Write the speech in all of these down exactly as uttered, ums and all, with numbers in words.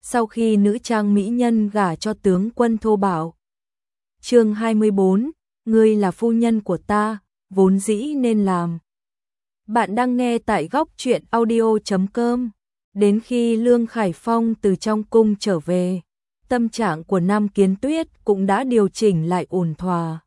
sau khi nữ trang mỹ nhân gả cho tướng quân thô bạo. Chương hai mươi bốn, ngươi là phu nhân của ta, vốn dĩ nên làm. Bạn đang nghe tại góc truyện audio chấm com. Đến khi Lương Khải Phong từ trong cung trở về, tâm trạng của Nam Kiến Tuyết cũng đã điều chỉnh lại ổn thỏa.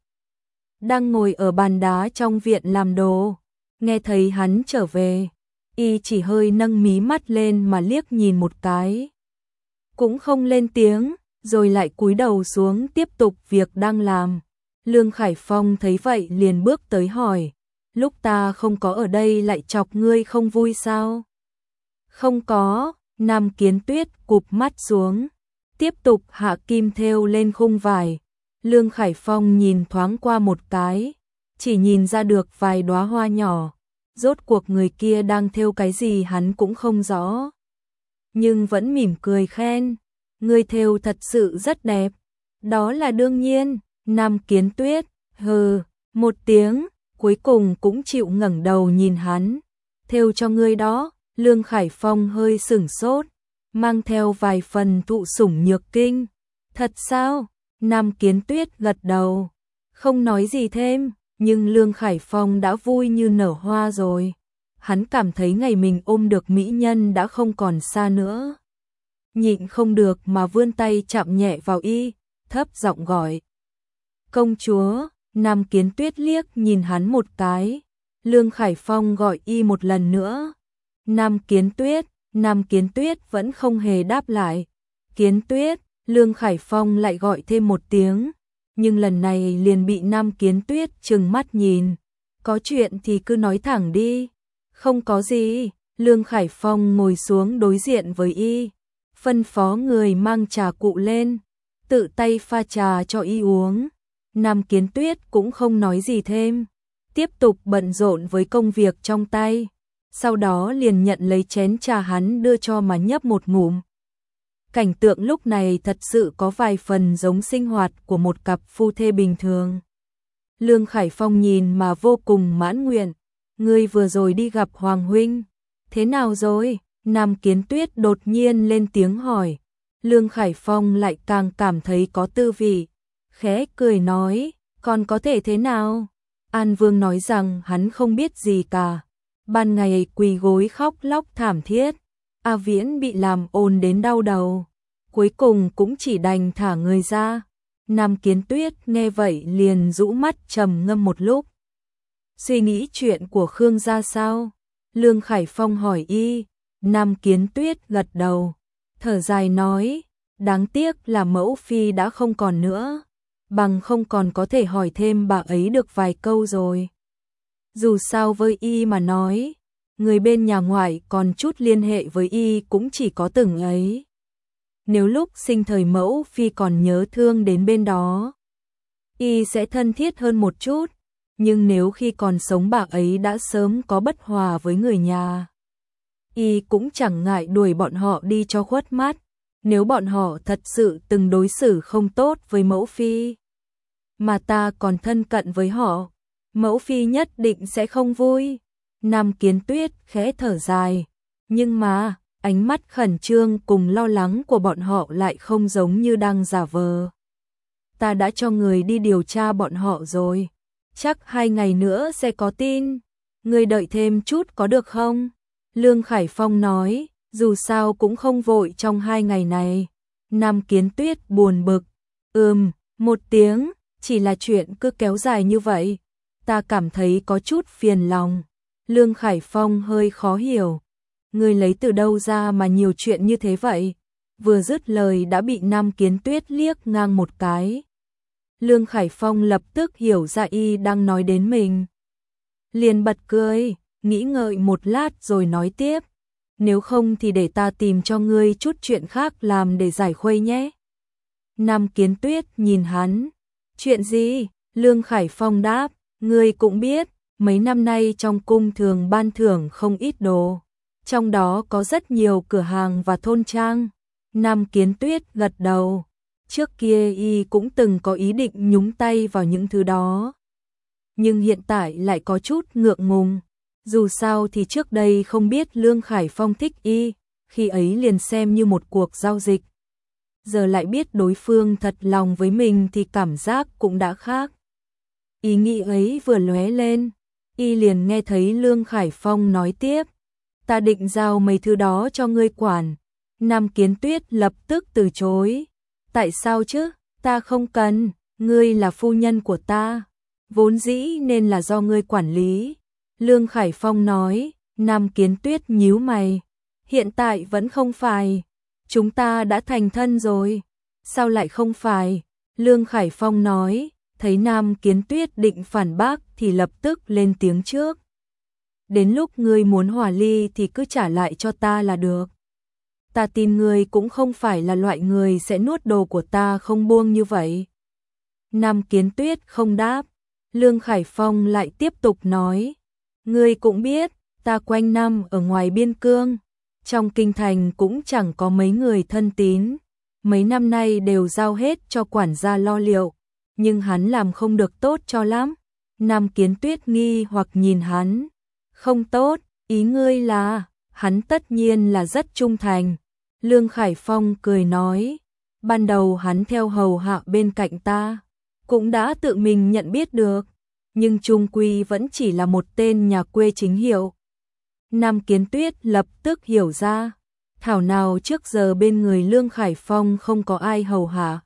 Đang ngồi ở bàn đá trong viện làm đồ, nghe thấy hắn trở về, y chỉ hơi nâng mí mắt lên mà liếc nhìn một cái. Cũng không lên tiếng, rồi lại cúi đầu xuống tiếp tục việc đang làm. Lương Khải Phong thấy vậy liền bước tới hỏi, lúc ta không có ở đây lại chọc ngươi không vui sao? Không có, Nam Kiến Tuyết cụp mắt xuống, tiếp tục hạ kim thêu lên khung vải. Lương Khải Phong nhìn thoáng qua một cái, chỉ nhìn ra được vài đóa hoa nhỏ, rốt cuộc người kia đang thêu cái gì hắn cũng không rõ. Nhưng vẫn mỉm cười khen, ngươi thêu thật sự rất đẹp. Đó là đương nhiên, Nam Kiến Tuyết, hừ, một tiếng, cuối cùng cũng chịu ngẩng đầu nhìn hắn. Thêu cho ngươi đó, Lương Khải Phong hơi sửng sốt, mang theo vài phần thụ sủng nhược kinh. Thật sao? Nam Kiến Tuyết gật đầu, không nói gì thêm, nhưng Lương Khải Phong đã vui như nở hoa rồi. Hắn cảm thấy ngày mình ôm được mỹ nhân đã không còn xa nữa. Nhịn không được mà vươn tay chạm nhẹ vào y, thấp giọng gọi. Công chúa, Nam Kiến Tuyết liếc nhìn hắn một cái. Lương Khải Phong gọi y một lần nữa. Nam Kiến Tuyết, Nam Kiến Tuyết vẫn không hề đáp lại. Kiến Tuyết, Lương Khải Phong lại gọi thêm một tiếng, nhưng lần này liền bị Nam Kiến Tuyết trừng mắt nhìn. Có chuyện thì cứ nói thẳng đi. Không có gì, Lương Khải Phong ngồi xuống đối diện với y, phân phó người mang trà cụ lên, tự tay pha trà cho y uống. Nam Kiến Tuyết cũng không nói gì thêm, tiếp tục bận rộn với công việc trong tay, sau đó liền nhận lấy chén trà hắn đưa cho mà nhấp một ngụm. Cảnh tượng lúc này thật sự có vài phần giống sinh hoạt của một cặp phu thê bình thường. Lương Khải Phong nhìn mà vô cùng mãn nguyện. Ngươi vừa rồi đi gặp Hoàng huynh, thế nào rồi? Nam Kiến Tuyết đột nhiên lên tiếng hỏi. Lương Khải Phong lại càng cảm thấy có tư vị, khẽ cười nói, còn có thể thế nào? An Vương nói rằng hắn không biết gì cả, ban ngày quỳ gối khóc lóc thảm thiết, A Viễn bị làm ồn đến đau đầu, cuối cùng cũng chỉ đành thả người ra. Nam Kiến Tuyết nghe vậy liền rũ mắt trầm ngâm một lúc. Suy nghĩ chuyện của Khương gia sao? Lương Khải Phong hỏi y. Nam Kiến Tuyết gật đầu, thở dài nói, đáng tiếc là mẫu phi đã không còn nữa, bằng không còn có thể hỏi thêm bà ấy được vài câu rồi. Dù sao với y mà nói, người bên nhà ngoại còn chút liên hệ với y cũng chỉ có từng ấy. Nếu lúc sinh thời mẫu phi còn nhớ thương đến bên đó, y sẽ thân thiết hơn một chút. Nhưng nếu khi còn sống bà ấy đã sớm có bất hòa với người nhà, y cũng chẳng ngại đuổi bọn họ đi cho khuất mắt. Nếu bọn họ thật sự từng đối xử không tốt với mẫu phi, mà ta còn thân cận với họ, mẫu phi nhất định sẽ không vui. Nam Kiến Tuyết khẽ thở dài, nhưng mà ánh mắt khẩn trương cùng lo lắng của bọn họ lại không giống như đang giả vờ. Ta đã cho người đi điều tra bọn họ rồi, chắc hai ngày nữa sẽ có tin, ngươi đợi thêm chút có được không? Lương Khải Phong nói, dù sao cũng không vội trong hai ngày này. Nam Kiến Tuyết buồn bực, ừm, một tiếng, chỉ là chuyện cứ kéo dài như vậy, ta cảm thấy có chút phiền lòng. Lương Khải Phong hơi khó hiểu, ngươi lấy từ đâu ra mà nhiều chuyện như thế vậy? Vừa dứt lời đã bị Nam Kiến Tuyết liếc ngang một cái. Lương Khải Phong lập tức hiểu ra y đang nói đến mình, liền bật cười, nghĩ ngợi một lát rồi nói tiếp, nếu không thì để ta tìm cho ngươi chút chuyện khác làm để giải khuây nhé. Nam Kiến Tuyết nhìn hắn, chuyện gì? Lương Khải Phong đáp, ngươi cũng biết, mấy năm nay trong cung thường ban thưởng không ít đồ, trong đó có rất nhiều cửa hàng và thôn trang. Nam Kiến Tuyết gật đầu, trước kia y cũng từng có ý định nhúng tay vào những thứ đó, nhưng hiện tại lại có chút ngượng ngùng. Dù sao thì trước đây không biết Lương Khải Phong thích y, khi ấy liền xem như một cuộc giao dịch. Giờ lại biết đối phương thật lòng với mình thì cảm giác cũng đã khác. Ý nghĩ ấy vừa lóe lên, y liền nghe thấy Lương Khải Phong nói tiếp, ta định giao mấy thứ đó cho ngươi quản. Nam Kiến Tuyết lập tức từ chối, tại sao chứ, ta không cần, ngươi là phu nhân của ta, vốn dĩ nên là do ngươi quản lý. Lương Khải Phong nói. Nam Kiến Tuyết nhíu mày, hiện tại vẫn không phải, chúng ta đã thành thân rồi, sao lại không phải? Lương Khải Phong nói, thấy Nam Kiến Tuyết định phản bác thì lập tức lên tiếng trước. Đến lúc ngươi muốn hòa ly thì cứ trả lại cho ta là được. Ta tin ngươi cũng không phải là loại người sẽ nuốt đồ của ta không buông như vậy. Nam Kiến Tuyết không đáp, Lương Khải Phong lại tiếp tục nói, ngươi cũng biết, ta quanh năm ở ngoài biên cương, trong kinh thành cũng chẳng có mấy người thân tín, mấy năm nay đều giao hết cho quản gia lo liệu, nhưng hắn làm không được tốt cho lắm. Nam Kiến Tuyết nghi hoặc nhìn hắn, không tốt, ý ngươi là, hắn tất nhiên là rất trung thành. Lương Khải Phong cười nói, ban đầu hắn theo hầu hạ bên cạnh ta, cũng đã tự mình nhận biết được, nhưng chung quy vẫn chỉ là một tên nhà quê chính hiệu. Nam Kiến Tuyết lập tức hiểu ra, thảo nào trước giờ bên người Lương Khải Phong không có ai hầu hạ.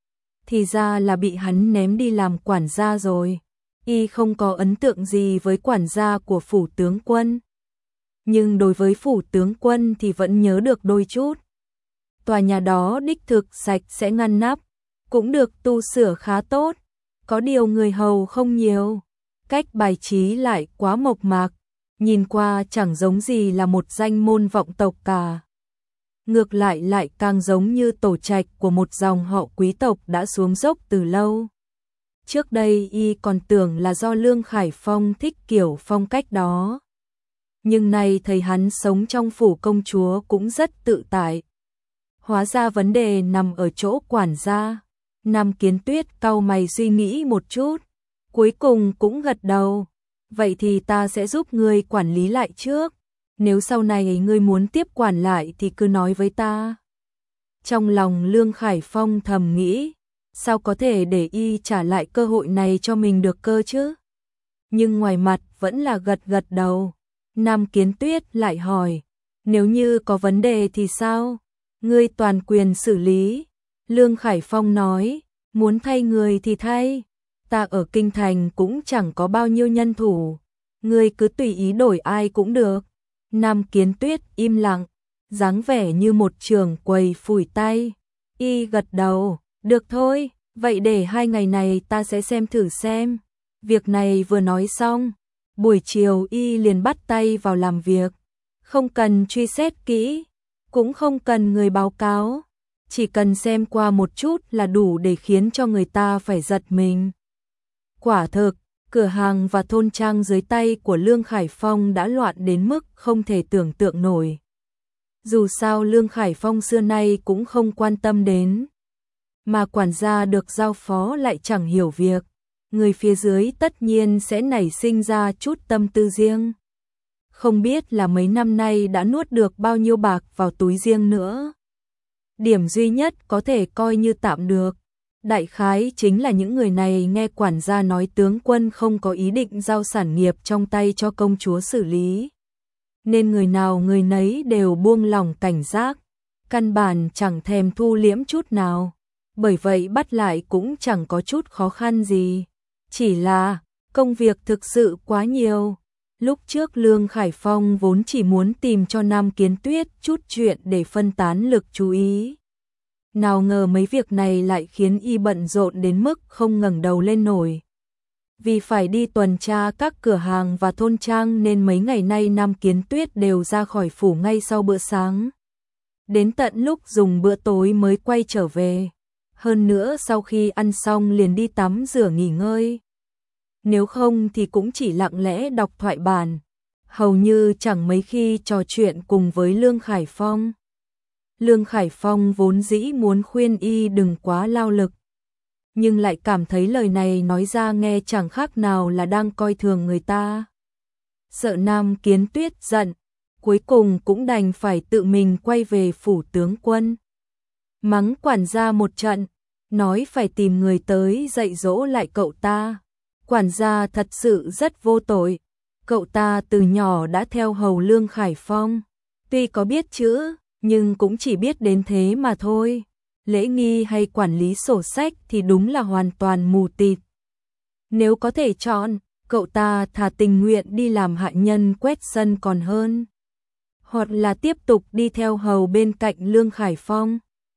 Thì ra là bị hắn ném đi làm quản gia rồi, y không có ấn tượng gì với quản gia của phủ tướng quân. Nhưng đối với phủ tướng quân thì vẫn nhớ được đôi chút. Tòa nhà đó đích thực sạch sẽ ngăn nắp, cũng được tu sửa khá tốt, có điều người hầu không nhiều, cách bài trí lại quá mộc mạc, nhìn qua chẳng giống gì là một danh môn vọng tộc cả. Ngược lại lại càng giống như tổ trạch của một dòng họ quý tộc đã xuống dốc từ lâu. Trước đây y còn tưởng là do Lương Khải Phong thích kiểu phong cách đó. Nhưng nay thấy hắn sống trong phủ công chúa cũng rất tự tại. Hóa ra vấn đề nằm ở chỗ quản gia. Nam Kiến Tuyết cau mày suy nghĩ một chút, cuối cùng cũng gật đầu. Vậy thì ta sẽ giúp ngươi quản lý lại trước. Nếu sau này ngươi muốn tiếp quản lại thì cứ nói với ta. Trong lòng Lương Khải Phong thầm nghĩ, sao có thể để y trả lại cơ hội này cho mình được cơ chứ? Nhưng ngoài mặt vẫn là gật gật đầu. Nam Kiến Tuyết lại hỏi, nếu như có vấn đề thì sao? Ngươi toàn quyền xử lý. Lương Khải Phong nói, muốn thay người thì thay. Ta ở kinh thành cũng chẳng có bao nhiêu nhân thủ. Ngươi cứ tùy ý đổi ai cũng được. Nam Kiến Tuyết im lặng, dáng vẻ như một trưởng quầy phủi tay. Y gật đầu, được thôi, vậy để hai ngày này ta sẽ xem thử xem. Việc này vừa nói xong, buổi chiều y liền bắt tay vào làm việc. Không cần truy xét kỹ, cũng không cần người báo cáo, chỉ cần xem qua một chút là đủ để khiến cho người ta phải giật mình. Quả thực, cửa hàng và thôn trang dưới tay của Lương Khải Phong đã loạn đến mức không thể tưởng tượng nổi. Dù sao Lương Khải Phong xưa nay cũng không quan tâm đến, mà quản gia được giao phó lại chẳng hiểu việc, người phía dưới tất nhiên sẽ nảy sinh ra chút tâm tư riêng. Không biết là mấy năm nay đã nuốt được bao nhiêu bạc vào túi riêng nữa. Điểm duy nhất có thể coi như tạm được, đại khái chính là những người này nghe quản gia nói tướng quân không có ý định giao sản nghiệp trong tay cho công chúa xử lý. Nên người nào người nấy đều buông lỏng cảnh giác, căn bản chẳng thèm thu liễm chút nào. Bởi vậy bắt lại cũng chẳng có chút khó khăn gì. Chỉ là công việc thực sự quá nhiều. Lúc trước Lương Khải Phong vốn chỉ muốn tìm cho Nam Kiến Tuyết chút chuyện để phân tán lực chú ý. Nào ngờ mấy việc này lại khiến y bận rộn đến mức không ngẩng đầu lên nổi. Vì phải đi tuần tra các cửa hàng và thôn trang nên mấy ngày nay Nam Kiến Tuyết đều ra khỏi phủ ngay sau bữa sáng. Đến tận lúc dùng bữa tối mới quay trở về. Hơn nữa sau khi ăn xong liền đi tắm rửa nghỉ ngơi. Nếu không thì cũng chỉ lặng lẽ đọc thoại bản, hầu như chẳng mấy khi trò chuyện cùng với Lương Khải Phong. Lương Khải Phong vốn dĩ muốn khuyên y đừng quá lao lực, nhưng lại cảm thấy lời này nói ra nghe chẳng khác nào là đang coi thường người ta. Sợ Nam Kiến Tuyết giận, cuối cùng cũng đành phải tự mình quay về phủ tướng quân. Mắng quản gia một trận, nói phải tìm người tới dạy dỗ lại cậu ta. Quản gia thật sự rất vô tội, cậu ta từ nhỏ đã theo hầu Lương Khải Phong, tuy có biết chữ, nhưng cũng chỉ biết đến thế mà thôi. Lễ nghi hay quản lý sổ sách thì đúng là hoàn toàn mù tịt. Nếu có thể chọn, cậu ta thà tình nguyện đi làm hạ nhân quét sân còn hơn. Hoặc là tiếp tục đi theo hầu bên cạnh Lương Khải Phong.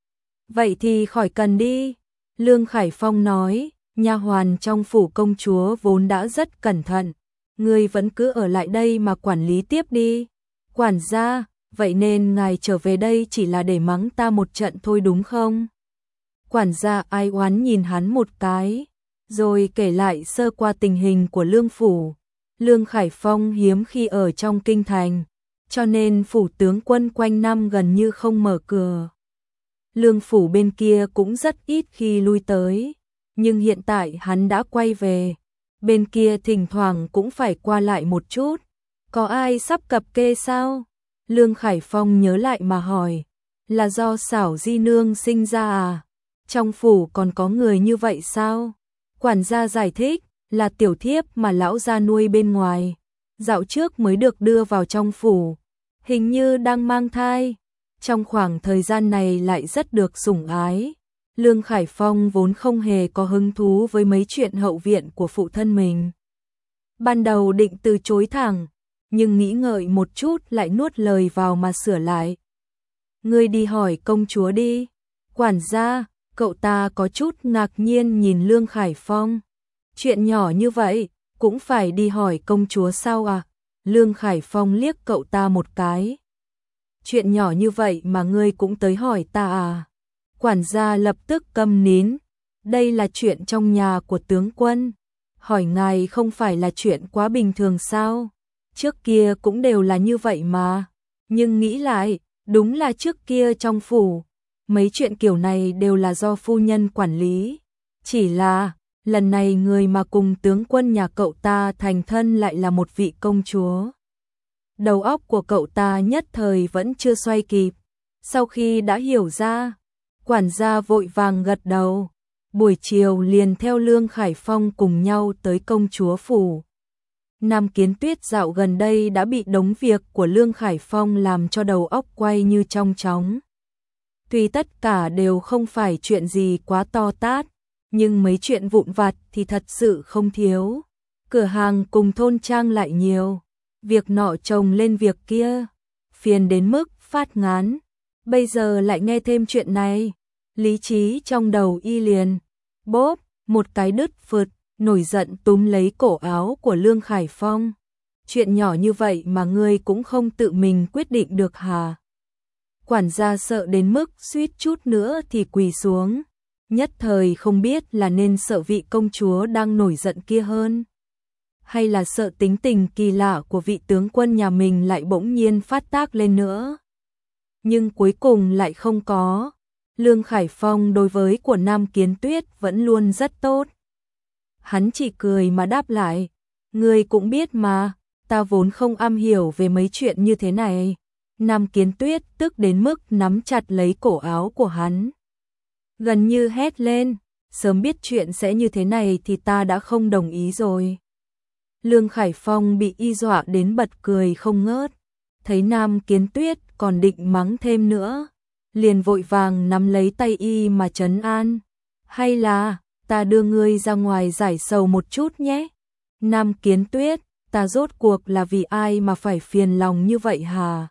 Vậy thì khỏi cần đi. Lương Khải Phong nói, nha hoàn trong phủ công chúa vốn đã rất cẩn thận. Ngươi vẫn cứ ở lại đây mà quản lý tiếp đi. Quản gia, vậy nên ngài trở về đây chỉ là để mắng ta một trận thôi đúng không? Quản gia ai oán nhìn hắn một cái, rồi kể lại sơ qua tình hình của Lương phủ. Lương Khải Phong hiếm khi ở trong kinh thành, cho nên phủ tướng quân quanh năm gần như không mở cửa. Lương phủ bên kia cũng rất ít khi lui tới, nhưng hiện tại hắn đã quay về, bên kia thỉnh thoảng cũng phải qua lại một chút. Có ai sắp cập kê sao? Lương Khải Phong nhớ lại mà hỏi, là do xảo di nương sinh ra à? Trong phủ còn có người như vậy sao? Quản gia giải thích, là tiểu thiếp mà lão gia nuôi bên ngoài, dạo trước mới được đưa vào trong phủ, hình như đang mang thai. Trong khoảng thời gian này lại rất được sủng ái. Lương Khải Phong vốn không hề có hứng thú với mấy chuyện hậu viện của phụ thân mình. Ban đầu định từ chối thẳng, nhưng nghĩ ngợi một chút lại nuốt lời vào mà sửa lại. Ngươi đi hỏi công chúa đi. Quản gia, cậu ta có chút ngạc nhiên nhìn Lương Khải Phong. Chuyện nhỏ như vậy, cũng phải đi hỏi công chúa sao à? Lương Khải Phong liếc cậu ta một cái. Chuyện nhỏ như vậy mà ngươi cũng tới hỏi ta à? Quản gia lập tức câm nín. Đây là chuyện trong nhà của tướng quân. Hỏi ngài không phải là chuyện quá bình thường sao? Trước kia cũng đều là như vậy mà. Nhưng nghĩ lại, đúng là trước kia trong phủ, mấy chuyện kiểu này đều là do phu nhân quản lý. Chỉ là, lần này người mà cùng tướng quân nhà cậu ta thành thân lại là một vị công chúa. Đầu óc của cậu ta nhất thời vẫn chưa xoay kịp. Sau khi đã hiểu ra, quản gia vội vàng gật đầu. Buổi chiều liền theo Lương Khải Phong cùng nhau tới công chúa phủ. Nam Kiến Tuyết dạo gần đây đã bị đống việc của Lương Khải Phong làm cho đầu óc quay như trong chóng. Tuy tất cả đều không phải chuyện gì quá to tát, nhưng mấy chuyện vụn vặt thì thật sự không thiếu. Cửa hàng cùng thôn trang lại nhiều, việc nọ chồng lên việc kia, phiền đến mức phát ngán. Bây giờ lại nghe thêm chuyện này, lý trí trong đầu y liền bốp một cái đứt phượt, nổi giận túm lấy cổ áo của Lương Khải Phong. Chuyện nhỏ như vậy mà ngươi cũng không tự mình quyết định được hả? Quản gia sợ đến mức suýt chút nữa thì quỳ xuống, nhất thời không biết là nên sợ vị công chúa đang nổi giận kia hơn, hay là sợ tính tình kỳ lạ của vị tướng quân nhà mình lại bỗng nhiên phát tác lên nữa. Nhưng cuối cùng lại không có. Lương Khải Phong đối với của Nam Kiến Tuyết vẫn luôn rất tốt. Hắn chỉ cười mà đáp lại, ngươi cũng biết mà, ta vốn không am hiểu về mấy chuyện như thế này. Nam Kiến Tuyết tức đến mức nắm chặt lấy cổ áo của hắn, gần như hét lên, sớm biết chuyện sẽ như thế này thì ta đã không đồng ý rồi. Lương Khải Phong bị y dọa đến bật cười không ngớt, thấy Nam Kiến Tuyết còn định mắng thêm nữa, liền vội vàng nắm lấy tay y mà trấn an. Hay là, ta đưa ngươi ra ngoài giải sầu một chút nhé. Nam Kiến Tuyết, ta rốt cuộc là vì ai mà phải phiền lòng như vậy hả?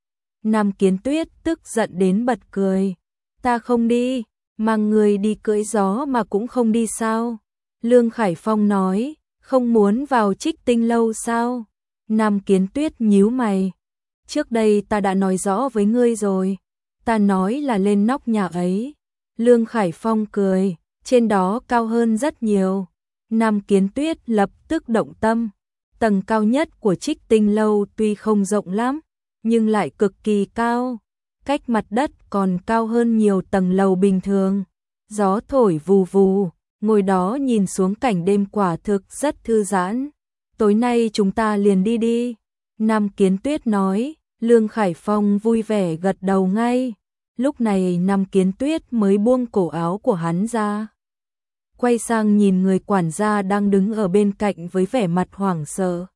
Nam Kiến Tuyết tức giận đến bật cười. Ta không đi, mang ngươi đi cưỡi gió mà cũng không đi sao? Lương Khải Phong nói, không muốn vào Trích Tinh lâu sao? Nam Kiến Tuyết nhíu mày. Trước đây ta đã nói rõ với ngươi rồi. Ta nói là lên nóc nhà ấy. Lương Khải Phong cười, trên đó cao hơn rất nhiều. Nam Kiến Tuyết lập tức động tâm. Tầng cao nhất của Trích Tinh lâu tuy không rộng lắm, nhưng lại cực kỳ cao. Cách mặt đất còn cao hơn nhiều tầng lầu bình thường. Gió thổi vù vù, ngồi đó nhìn xuống cảnh đêm quả thực rất thư giãn. Tối nay chúng ta liền đi đi. Nam Kiến Tuyết nói, Lương Khải Phong vui vẻ gật đầu ngay. Lúc này Nam Kiến Tuyết mới buông cổ áo của hắn ra. Quay sang nhìn người quản gia đang đứng ở bên cạnh với vẻ mặt hoảng sợ.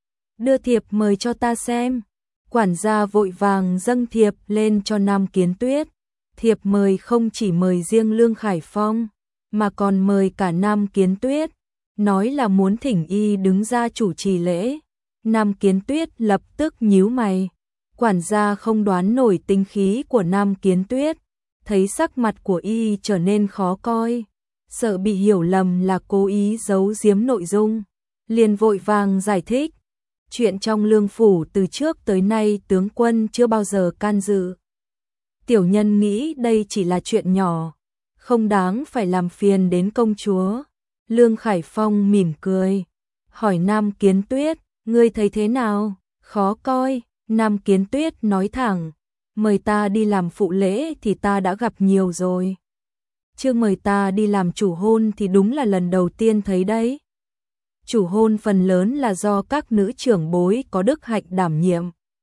Đưa thiệp mời cho ta xem. Quản gia vội vàng dâng thiệp lên cho Nam Kiến Tuyết. Thiệp mời không chỉ mời riêng Lương Khải Phong, mà còn mời cả Nam Kiến Tuyết, nói là muốn thỉnh y đứng ra chủ trì lễ. Nam Kiến Tuyết lập tức nhíu mày. Quản gia không đoán nổi tính khí của Nam Kiến Tuyết, thấy sắc mặt của y trở nên khó coi, sợ bị hiểu lầm là cố ý giấu giếm nội dung, liền vội vàng giải thích. Chuyện trong Lương phủ từ trước tới nay tướng quân chưa bao giờ can dự. Tiểu nhân nghĩ đây chỉ là chuyện nhỏ, không đáng phải làm phiền đến công chúa. Lương Khải Phong mỉm cười, hỏi Nam Kiến Tuyết, ngươi thấy thế nào? Khó coi. Nam Kiến Tuyết nói thẳng, mời ta đi làm phụ lễ thì ta đã gặp nhiều rồi. Chưa mời ta đi làm chủ hôn thì đúng là lần đầu tiên thấy đấy. Chủ hôn phần lớn là do các nữ trưởng bối có đức hạnh đảm nhiệm.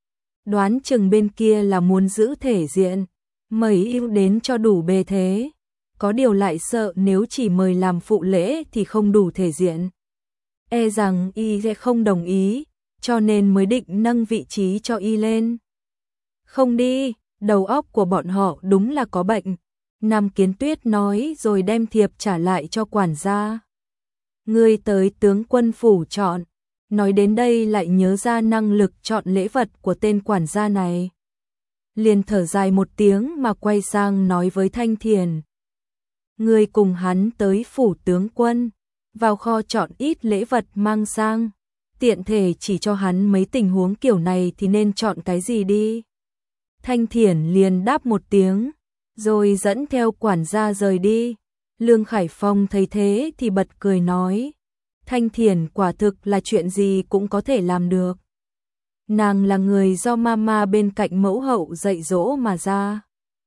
Đoán chừng bên kia là muốn giữ thể diện, mời yêu đến cho đủ bề thế. Có điều lại sợ nếu chỉ mời làm phụ lễ thì không đủ thể diện. E rằng y sẽ không đồng ý, cho nên mới định nâng vị trí cho y lên. Không đi, đầu óc của bọn họ đúng là có bệnh. Nam Kiến Tuyết nói rồi đem thiệp trả lại cho quản gia. Ngươi tới tướng quân phủ chọn. Nói đến đây lại nhớ ra năng lực chọn lễ vật của tên quản gia này. Liền thở dài một tiếng mà quay sang nói với Thanh Thiền. Ngươi cùng hắn tới phủ tướng quân, vào kho chọn ít lễ vật mang sang. Tiện thể chỉ cho hắn mấy tình huống kiểu này thì nên chọn cái gì đi. Thanh Thiển liền đáp một tiếng, rồi dẫn theo quản gia rời đi. Lương Khải Phong thấy thế thì bật cười nói, Thanh Thiển quả thực là chuyện gì cũng có thể làm được. Nàng là người do mama bên cạnh mẫu hậu dạy dỗ mà ra.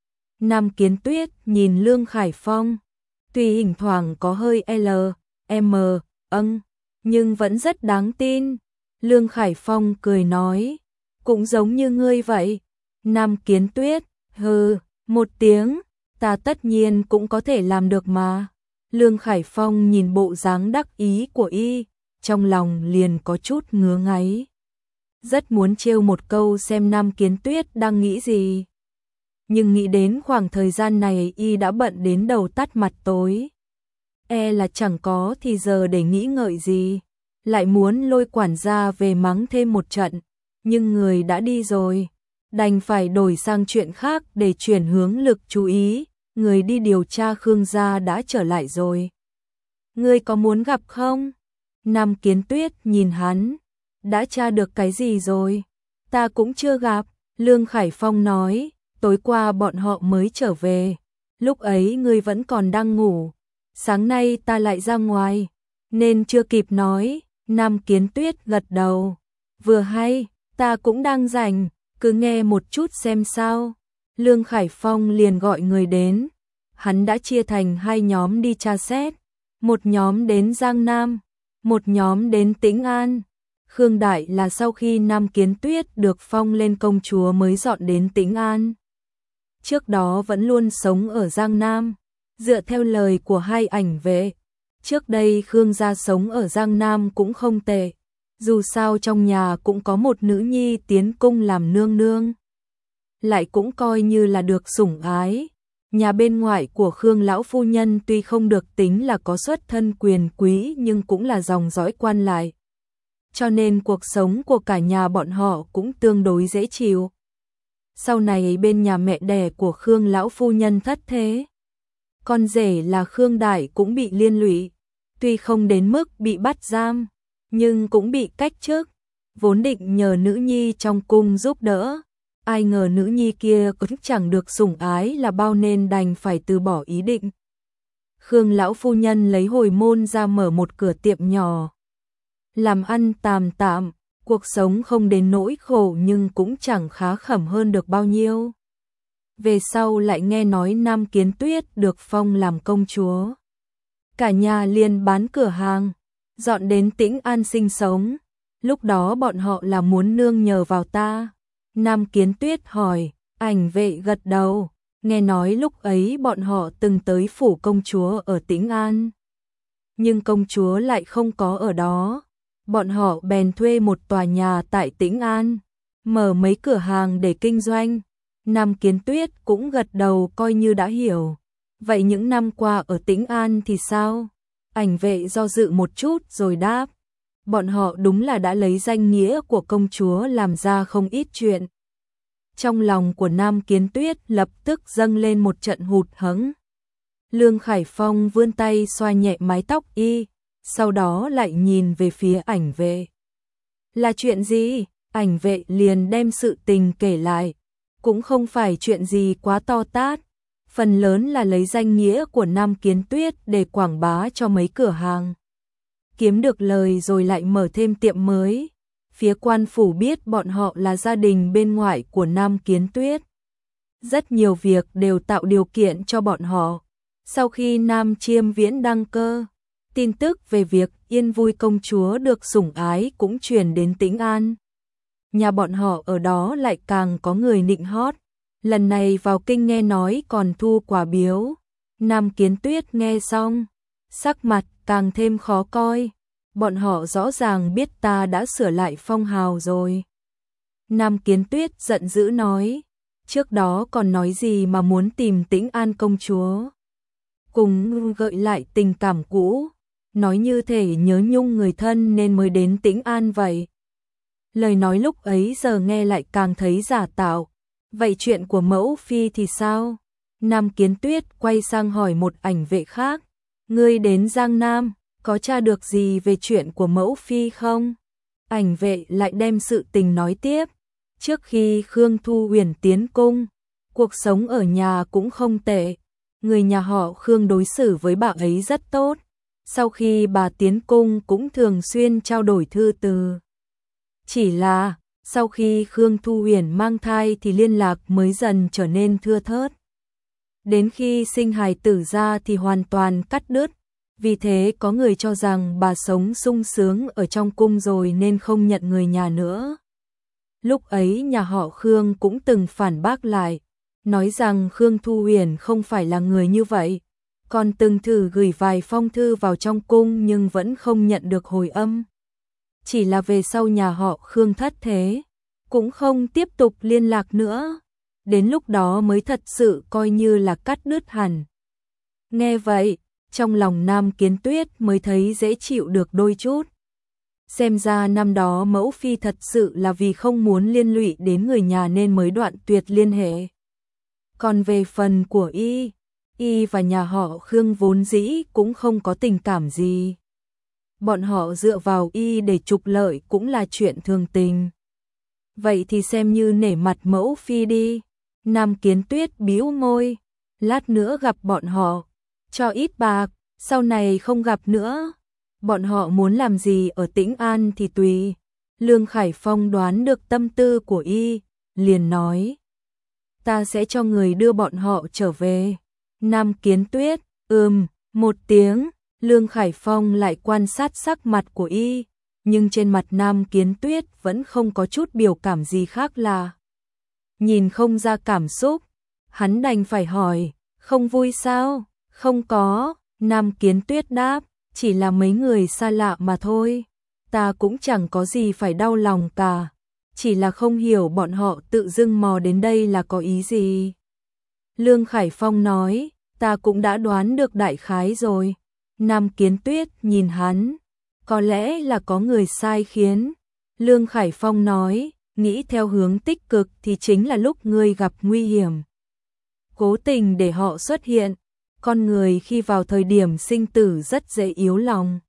Nam Kiến Tuyết nhìn Lương Khải Phong, tuy hình thoảng có hơi L, M, âng, nhưng vẫn rất đáng tin. Lương Khải Phong cười nói, cũng giống như ngươi vậy. Nam Kiến Tuyết, hừ, một tiếng, ta tất nhiên cũng có thể làm được mà. Lương Khải Phong nhìn bộ dáng đắc ý của y, trong lòng liền có chút ngứa ngáy. Rất muốn trêu một câu xem Nam Kiến Tuyết đang nghĩ gì. Nhưng nghĩ đến khoảng thời gian này y đã bận đến đầu tắt mặt tối. E là chẳng có thì giờ để nghĩ ngợi gì. Lại muốn lôi quản gia về mắng thêm một trận. Nhưng người đã đi rồi, đành phải đổi sang chuyện khác để chuyển hướng lực chú ý. Người đi điều tra Khương gia đã trở lại rồi. Ngươi có muốn gặp không? Nam Kiến Tuyết nhìn hắn. Đã tra được cái gì rồi? Ta cũng chưa gặp. Lương Khải Phong nói, tối qua bọn họ mới trở về. Lúc ấy ngươi vẫn còn đang ngủ. Sáng nay ta lại ra ngoài, nên chưa kịp nói. Nam Kiến Tuyết gật đầu. Vừa hay, ta cũng đang rảnh, cứ nghe một chút xem sao. Lương Khải Phong liền gọi người đến. Hắn đã chia thành hai nhóm đi tra xét. Một nhóm đến Giang Nam, một nhóm đến Tĩnh An. Khương Đại là sau khi Nam Kiến Tuyết được phong lên công chúa mới dọn đến Tĩnh An. Trước đó vẫn luôn sống ở Giang Nam. Dựa theo lời của hai ảnh vệ, trước đây Khương gia sống ở Giang Nam cũng không tệ. Dù sao trong nhà cũng có một nữ nhi tiến cung làm nương nương. Lại cũng coi như là được sủng ái. Nhà bên ngoại của Khương lão phu nhân tuy không được tính là có xuất thân quyền quý nhưng cũng là dòng dõi quan lại. Cho nên cuộc sống của cả nhà bọn họ cũng tương đối dễ chịu. Sau này bên nhà mẹ đẻ của Khương lão phu nhân thất thế. Con rể là Khương Đại cũng bị liên lụy. Tuy không đến mức bị bắt giam, nhưng cũng bị cách chức. Vốn định nhờ nữ nhi trong cung giúp đỡ. Ai ngờ nữ nhi kia cũng chẳng được sủng ái là bao nên đành phải từ bỏ ý định. Khương lão phu nhân lấy hồi môn ra mở một cửa tiệm nhỏ. Làm ăn tạm tạm, cuộc sống không đến nỗi khổ nhưng cũng chẳng khá khẩm hơn được bao nhiêu. Về sau lại nghe nói Nam Kiến Tuyết được phong làm công chúa. Cả nhà liền bán cửa hàng, dọn đến Tĩnh An sinh sống. Lúc đó bọn họ là muốn nương nhờ vào ta. Nam Kiến Tuyết hỏi, ảnh vệ gật đầu, nghe nói lúc ấy bọn họ từng tới phủ công chúa ở Tĩnh An. Nhưng công chúa lại không có ở đó. Bọn họ bèn thuê một tòa nhà tại Tĩnh An, mở mấy cửa hàng để kinh doanh. Nam Kiến Tuyết cũng gật đầu coi như đã hiểu. Vậy những năm qua ở Tĩnh An thì sao? Ảnh vệ do dự một chút rồi đáp. Bọn họ đúng là đã lấy danh nghĩa của công chúa làm ra không ít chuyện. Trong lòng của Nam Kiến Tuyết lập tức dâng lên một trận hụt hẫng. Lương Khải Phong vươn tay xoa nhẹ mái tóc y, sau đó lại nhìn về phía ảnh vệ. Là chuyện gì? Ảnh vệ liền đem sự tình kể lại. Cũng không phải chuyện gì quá to tát. Phần lớn là lấy danh nghĩa của Nam Kiến Tuyết để quảng bá cho mấy cửa hàng. Kiếm được lời rồi lại mở thêm tiệm mới. Phía quan phủ biết bọn họ là gia đình bên ngoại của Nam Kiến Tuyết. Rất nhiều việc đều tạo điều kiện cho bọn họ. Sau khi Nam Chiêm Viễn đăng cơ, tin tức về việc Yên Vui công chúa được sủng ái cũng truyền đến Tĩnh An. Nhà bọn họ ở đó lại càng có người nịnh hót. Lần này vào kinh nghe nói còn thu quà biếu. Nam Kiến Tuyết nghe xong, sắc mặt càng thêm khó coi. Bọn họ rõ ràng biết ta đã sửa lại phong hào rồi. Nam Kiến Tuyết giận dữ nói, trước đó còn nói gì mà muốn tìm Tĩnh An công chúa. Cùng gợi lại tình cảm cũ, nói như thể nhớ nhung người thân nên mới đến Tĩnh An vậy. Lời nói lúc ấy giờ nghe lại càng thấy giả tạo. Vậy chuyện của mẫu phi thì sao? Nam Kiến Tuyết quay sang hỏi một ảnh vệ khác. Ngươi đến Giang Nam, có tra được gì về chuyện của mẫu phi không? Ảnh vệ lại đem sự tình nói tiếp. Trước khi Khương Thu Huyền tiến cung, cuộc sống ở nhà cũng không tệ. Người nhà họ Khương đối xử với bà ấy rất tốt. Sau khi bà tiến cung cũng thường xuyên trao đổi thư từ. Chỉ là, sau khi Khương Thu Huyền mang thai thì liên lạc mới dần trở nên thưa thớt. Đến khi sinh hài tử ra thì hoàn toàn cắt đứt. Vì thế có người cho rằng bà sống sung sướng ở trong cung rồi nên không nhận người nhà nữa. Lúc ấy nhà họ Khương cũng từng phản bác lại, nói rằng Khương Thu Huyền không phải là người như vậy. Còn từng thử gửi vài phong thư vào trong cung nhưng vẫn không nhận được hồi âm. Chỉ là về sau nhà họ Khương thất thế, cũng không tiếp tục liên lạc nữa. Đến lúc đó mới thật sự coi như là cắt đứt hẳn. Nghe vậy, trong lòng Nam Kiến Tuyết mới thấy dễ chịu được đôi chút. Xem ra năm đó mẫu phi thật sự là vì không muốn liên lụy đến người nhà nên mới đoạn tuyệt liên hệ. Còn về phần của y, y và nhà họ Khương vốn dĩ cũng không có tình cảm gì. Bọn họ dựa vào y để trục lợi cũng là chuyện thường tình. Vậy thì xem như nể mặt mẫu phi đi. Nam Kiến Tuyết bĩu môi, lát nữa gặp bọn họ, cho ít bạc, sau này không gặp nữa. Bọn họ muốn làm gì ở Tĩnh An thì tùy. Lương Khải Phong đoán được tâm tư của y, liền nói, ta sẽ cho người đưa bọn họ trở về. Nam Kiến Tuyết, ừm, một tiếng. Lương Khải Phong lại quan sát sắc mặt của y, nhưng trên mặt Nam Kiến Tuyết vẫn không có chút biểu cảm gì khác lạ. Nhìn không ra cảm xúc, hắn đành phải hỏi, không vui sao? Không có, Nam Kiến Tuyết đáp, chỉ là mấy người xa lạ mà thôi. Ta cũng chẳng có gì phải đau lòng cả, chỉ là không hiểu bọn họ tự dưng mò đến đây là có ý gì. Lương Khải Phong nói, ta cũng đã đoán được đại khái rồi. Nam Kiến Tuyết nhìn hắn, có lẽ là có người sai khiến. Lương Khải Phong nói, nghĩ theo hướng tích cực thì chính là lúc ngươi gặp nguy hiểm. Cố tình để họ xuất hiện, con người khi vào thời điểm sinh tử rất dễ yếu lòng.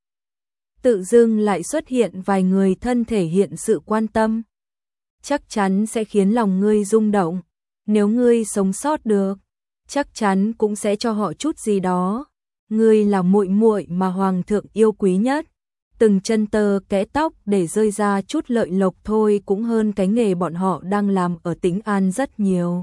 Tự dưng lại xuất hiện vài người thân thể hiện sự quan tâm. Chắc chắn sẽ khiến lòng ngươi rung động, nếu ngươi sống sót được, chắc chắn cũng sẽ cho họ chút gì đó. Ngươi là muội muội mà hoàng thượng yêu quý nhất, từng chân tơ kẽ tóc để rơi ra chút lợi lộc thôi cũng hơn cái nghề bọn họ đang làm ở Tĩnh An rất nhiều.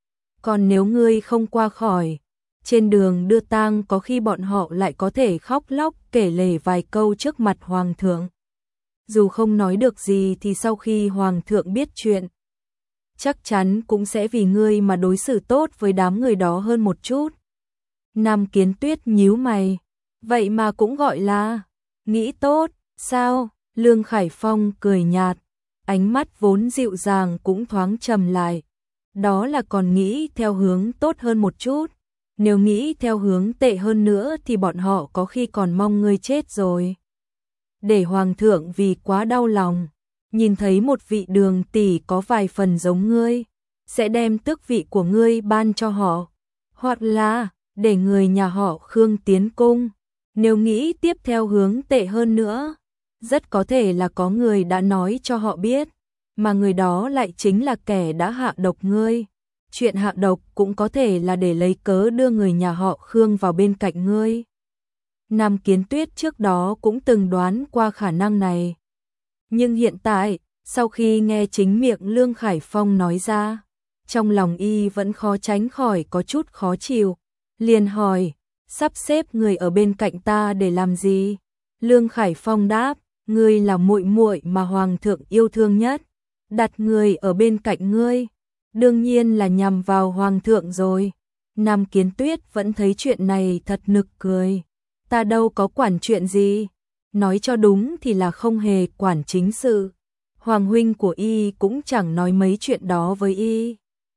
Còn nếu ngươi không qua khỏi, trên đường đưa tang có khi bọn họ lại có thể khóc lóc kể lể vài câu trước mặt hoàng thượng. Dù không nói được gì thì sau khi hoàng thượng biết chuyện, chắc chắn cũng sẽ vì ngươi mà đối xử tốt với đám người đó hơn một chút. Nam Kiến Tuyết nhíu mày, vậy mà cũng gọi là nghĩ tốt, sao? Lương Khải Phong cười nhạt, ánh mắt vốn dịu dàng cũng thoáng trầm lại. Đó là còn nghĩ theo hướng tốt hơn một chút, nếu nghĩ theo hướng tệ hơn nữa thì bọn họ có khi còn mong ngươi chết rồi. Để hoàng thượng vì quá đau lòng, nhìn thấy một vị đường tỷ có vài phần giống ngươi, sẽ đem tước vị của ngươi ban cho họ, hoặc là để người nhà họ Khương tiến cung. Nếu nghĩ tiếp theo hướng tệ hơn nữa, rất có thể là có người đã nói cho họ biết, mà người đó lại chính là kẻ đã hạ độc ngươi. Chuyện hạ độc cũng có thể là để lấy cớ đưa người nhà họ Khương vào bên cạnh ngươi. Nam Kiến Tuyết trước đó cũng từng đoán qua khả năng này. Nhưng hiện tại, sau khi nghe chính miệng Lương Khải Phong nói ra, trong lòng y vẫn khó tránh khỏi có chút khó chịu. Liền hỏi, sắp xếp người ở bên cạnh ta để làm gì? Lương Khải Phong đáp, ngươi là muội muội mà hoàng thượng yêu thương nhất, đặt người ở bên cạnh ngươi, đương nhiên là nhằm vào hoàng thượng rồi. Nam Kiến Tuyết vẫn thấy chuyện này thật nực cười. Ta đâu có quản chuyện gì, nói cho đúng thì là không hề quản chính sự. Hoàng huynh của y cũng chẳng nói mấy chuyện đó với y.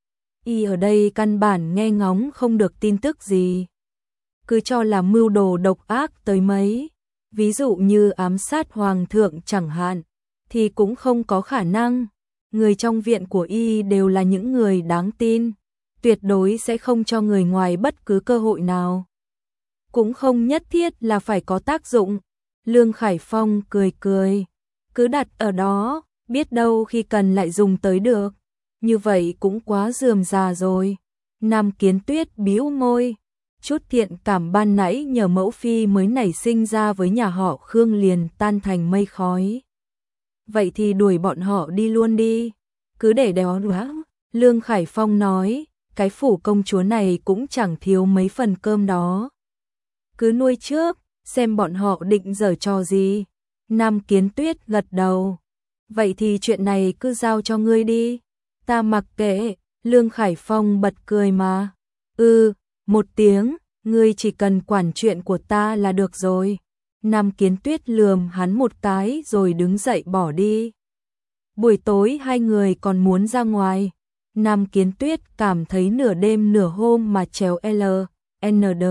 Y ở đây căn bản nghe ngóng không được tin tức gì, cứ cho là mưu đồ độc ác tới mấy, ví dụ như ám sát hoàng thượng chẳng hạn, thì cũng không có khả năng. Người trong viện của y đều là những người đáng tin, tuyệt đối sẽ không cho người ngoài bất cứ cơ hội nào. Cũng không nhất thiết là phải có tác dụng. Lương Khải Phong cười cười, cứ đặt ở đó, biết đâu khi cần lại dùng tới được. Như vậy cũng quá rườm rà rồi. Nam Kiến Tuyết bĩu môi, chút thiện cảm ban nãy nhờ mẫu phi mới nảy sinh ra với nhà họ Khương liền tan thành mây khói. Vậy thì đuổi bọn họ đi luôn đi, cứ để đéo đoá. Lương Khải Phong nói, cái phủ công chúa này cũng chẳng thiếu mấy phần cơm đó. Cứ nuôi trước, xem bọn họ định giở trò gì. Nam Kiến Tuyết gật đầu, vậy thì chuyện này cứ giao cho ngươi đi. Ta mặc kệ. Lương Khải Phong bật cười mà. Ừ, một tiếng, ngươi chỉ cần quản chuyện của ta là được rồi. Nam Kiến Tuyết lườm hắn một cái rồi đứng dậy bỏ đi. Buổi tối hai người còn muốn ra ngoài. Nam Kiến Tuyết cảm thấy nửa đêm nửa hôm mà trèo L, N D,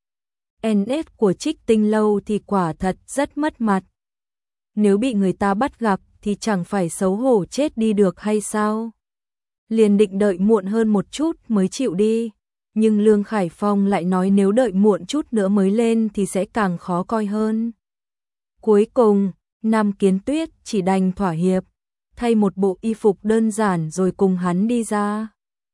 N S của Trích Tinh Lâu thì quả thật rất mất mặt. Nếu bị người ta bắt gặp thì chẳng phải xấu hổ chết đi được hay sao? Liền định đợi muộn hơn một chút mới chịu đi. Nhưng Lương Khải Phong lại nói nếu đợi muộn chút nữa mới lên thì sẽ càng khó coi hơn. Cuối cùng, Nam Kiến Tuyết chỉ đành thỏa hiệp, thay một bộ y phục đơn giản rồi cùng hắn đi ra.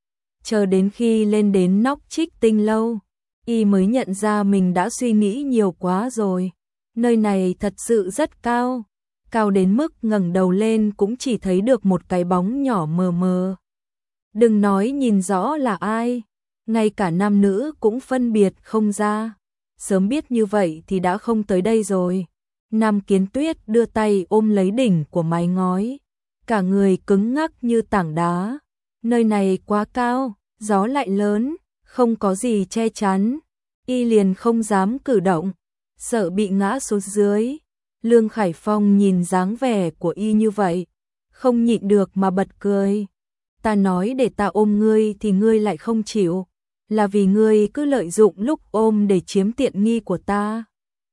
Chờ đến khi lên đến nóc Trích Tinh Lâu, y mới nhận ra mình đã suy nghĩ nhiều quá rồi. Nơi này thật sự rất cao, cao đến mức ngẩng đầu lên cũng chỉ thấy được một cái bóng nhỏ mờ mờ. Đừng nói nhìn rõ là ai, ngay cả nam nữ cũng phân biệt không ra. Sớm biết như vậy thì đã không tới đây rồi. Nam Kiến Tuyết đưa tay ôm lấy đỉnh của mái ngói, cả người cứng ngắc như tảng đá. Nơi này quá cao, gió lại lớn, không có gì che chắn, y liền không dám cử động, sợ bị ngã xuống dưới. Lương Khải Phong nhìn dáng vẻ của y như vậy, không nhịn được mà bật cười. Ta nói để ta ôm ngươi thì ngươi lại không chịu, là vì ngươi cứ lợi dụng lúc ôm để chiếm tiện nghi của ta.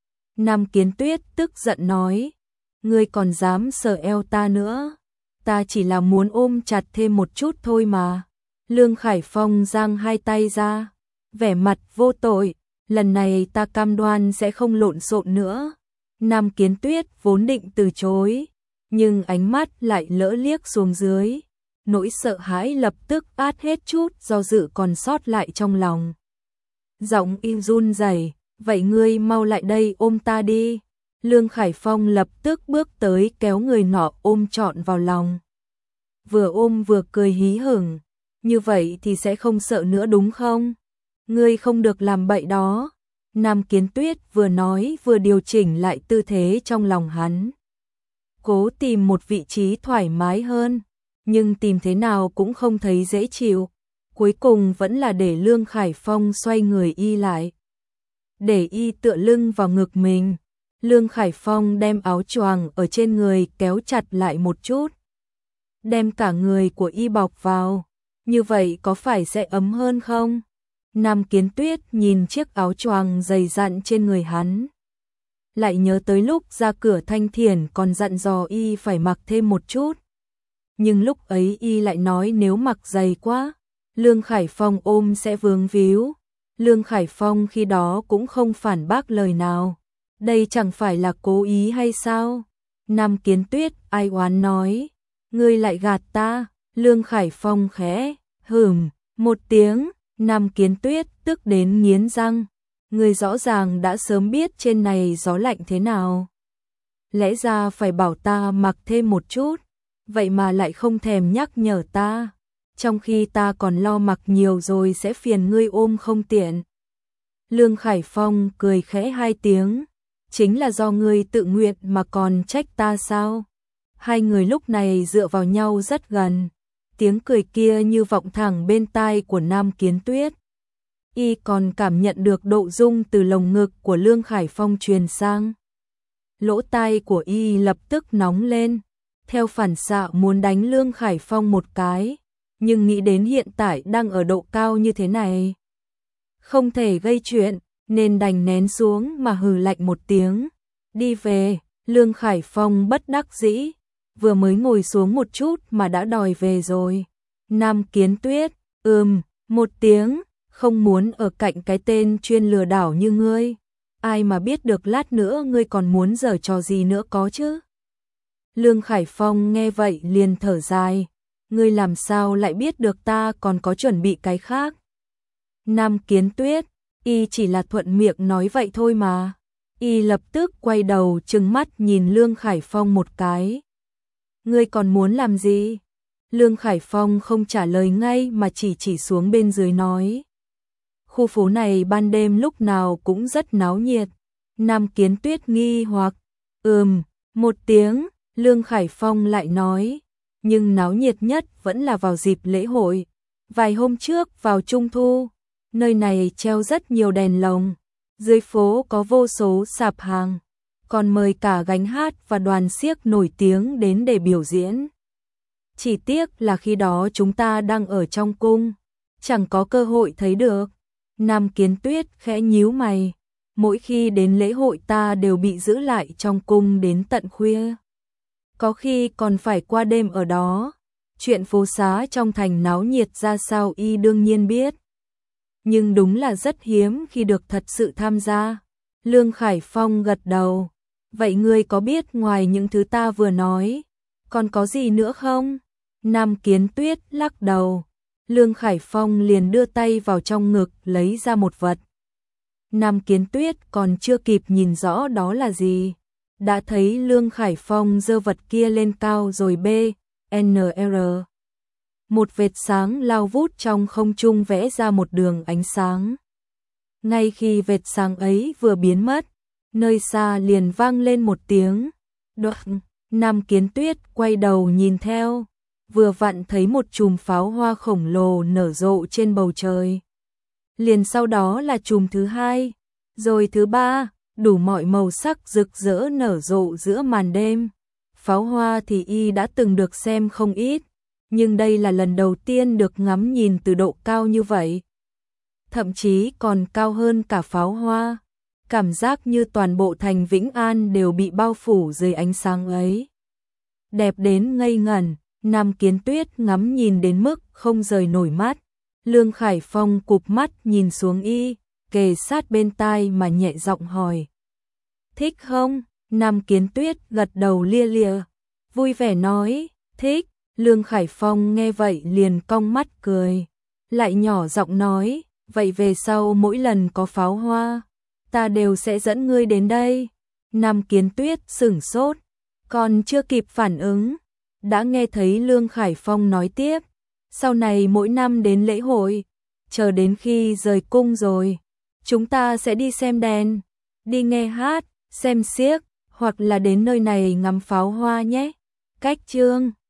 Nam Kiến Tuyết tức giận nói, ngươi còn dám sờ eo ta nữa, ta chỉ là muốn ôm chặt thêm một chút thôi mà. Lương Khải Phong giang hai tay ra, vẻ mặt vô tội, lần này ta cam đoan sẽ không lộn xộn nữa. Nam Kiến Tuyết vốn định từ chối, nhưng ánh mắt lại lỡ liếc xuống dưới. Nỗi sợ hãi lập tức át hết chút do dự còn sót lại trong lòng. Giọng im run rẩy, vậy ngươi mau lại đây ôm ta đi. Lương Khải Phong lập tức bước tới kéo người nọ ôm trọn vào lòng. Vừa ôm vừa cười hí hửng, như vậy thì sẽ không sợ nữa đúng không? Ngươi không được làm bậy đó. Nam Kiến Tuyết vừa nói vừa điều chỉnh lại tư thế trong lòng hắn, cố tìm một vị trí thoải mái hơn. nhưng tìm thế nào cũng không thấy dễ chịu. Cuối cùng vẫn là để Lương Khải Phong xoay người y lại. Để y tựa lưng vào ngực mình. Lương Khải Phong đem áo choàng ở trên người kéo chặt lại một chút. Đem cả người của y bọc vào. Như vậy có phải sẽ ấm hơn không? Nam Kiến Tuyết nhìn chiếc áo choàng dày dặn trên người hắn. Lại nhớ tới lúc ra cửa Thanh Thiền còn dặn dò y phải mặc thêm một chút. Nhưng lúc ấy y lại nói nếu mặc dày quá, Lương Khải Phong ôm sẽ vướng víu. Lương Khải Phong khi đó cũng không phản bác lời nào. Đây chẳng phải là cố ý hay sao? Nam Kiến Tuyết ai oán nói. Ngươi lại gạt ta. Lương Khải Phong khẽ hửm một tiếng. Nam Kiến Tuyết tức đến nghiến răng. Ngươi rõ ràng đã sớm biết trên này gió lạnh thế nào. Lẽ ra phải bảo ta mặc thêm một chút. Vậy mà lại không thèm nhắc nhở ta. Trong khi ta còn lo mặc nhiều rồi sẽ phiền ngươi ôm không tiện. Lương Khải Phong cười khẽ hai tiếng. Chính là do ngươi tự nguyện mà còn trách ta sao? Hai người lúc này dựa vào nhau rất gần. Tiếng cười kia như vọng thẳng bên tai của Nam Kiến Tuyết. Y còn cảm nhận được độ rung từ lồng ngực của Lương Khải Phong truyền sang. Lỗ tai của y lập tức nóng lên. Theo phản xạ muốn đánh Lương Khải Phong một cái. Nhưng nghĩ đến hiện tại đang ở độ cao như thế này. Không thể gây chuyện, nên đành nén xuống mà hừ lạnh một tiếng. Đi về, Lương Khải Phong bất đắc dĩ. Vừa mới ngồi xuống một chút mà đã đòi về rồi. Nam Kiến Tuyết, ừm, một tiếng, không muốn ở cạnh cái tên chuyên lừa đảo như ngươi. Ai mà biết được lát nữa ngươi còn muốn giở trò gì nữa có chứ? Lương Khải Phong nghe vậy liền thở dài. Ngươi làm sao lại biết được ta còn có chuẩn bị cái khác? Nam Kiến Tuyết, y chỉ là thuận miệng nói vậy thôi mà. Y lập tức quay đầu trừng mắt nhìn Lương Khải Phong một cái. Ngươi còn muốn làm gì? Lương Khải Phong không trả lời ngay mà chỉ chỉ xuống bên dưới nói. Khu phố này ban đêm lúc nào cũng rất náo nhiệt. Nam Kiến Tuyết nghi hoặc. Ừm, một tiếng, Lương Khải Phong lại nói. Nhưng náo nhiệt nhất vẫn là vào dịp lễ hội. Vài hôm trước vào Trung Thu, nơi này treo rất nhiều đèn lồng. Dưới phố có vô số sạp hàng. Còn mời cả gánh hát và đoàn xiếc nổi tiếng đến để biểu diễn. Chỉ tiếc là khi đó chúng ta đang ở trong cung, chẳng có cơ hội thấy được. Nam Kiến Tuyết khẽ nhíu mày. Mỗi khi đến lễ hội ta đều bị giữ lại trong cung đến tận khuya. Có khi còn phải qua đêm ở đó. Chuyện phố xá trong thành náo nhiệt ra sao y đương nhiên biết. Nhưng đúng là rất hiếm khi được thật sự tham gia. Lương Khải Phong gật đầu. Vậy ngươi có biết ngoài những thứ ta vừa nói, còn có gì nữa không? Nam Kiến Tuyết lắc đầu. Lương Khải Phong liền đưa tay vào trong ngực lấy ra một vật. Nam Kiến Tuyết còn chưa kịp nhìn rõ đó là gì. Đã thấy Lương Khải Phong giơ vật kia lên cao rồi B, N R. Một vệt sáng lao vút trong không trung vẽ ra một đường ánh sáng. Ngay khi vệt sáng ấy vừa biến mất, nơi xa liền vang lên một tiếng. Đoạn, Nam Kiến Tuyết quay đầu nhìn theo, vừa vặn thấy một chùm pháo hoa khổng lồ nở rộ trên bầu trời. Liền sau đó là chùm thứ hai, rồi thứ ba, đủ mọi màu sắc rực rỡ nở rộ giữa màn đêm. Pháo hoa thì y đã từng được xem không ít, nhưng đây là lần đầu tiên được ngắm nhìn từ độ cao như vậy. Thậm chí còn cao hơn cả pháo hoa. Cảm giác như toàn bộ thành Vĩnh An đều bị bao phủ dưới ánh sáng ấy. Đẹp đến ngây ngẩn, Nam Kiến Tuyết ngắm nhìn đến mức không rời nổi mắt. Lương Khải Phong cụp mắt nhìn xuống y, kề sát bên tai mà nhẹ giọng hỏi. Thích không? Nam Kiến Tuyết gật đầu lia lịa, vui vẻ nói, thích. Lương Khải Phong nghe vậy liền cong mắt cười, lại nhỏ giọng nói, vậy về sau mỗi lần có pháo hoa, ta đều sẽ dẫn ngươi đến đây. Nam Kiến Tuyết sửng sốt, còn chưa kịp phản ứng, đã nghe thấy Lương Khải Phong nói tiếp, sau này mỗi năm đến lễ hội, chờ đến khi rời cung rồi, chúng ta sẽ đi xem đèn, đi nghe hát, xem xiếc, hoặc là đến nơi này ngắm pháo hoa nhé. Cách chương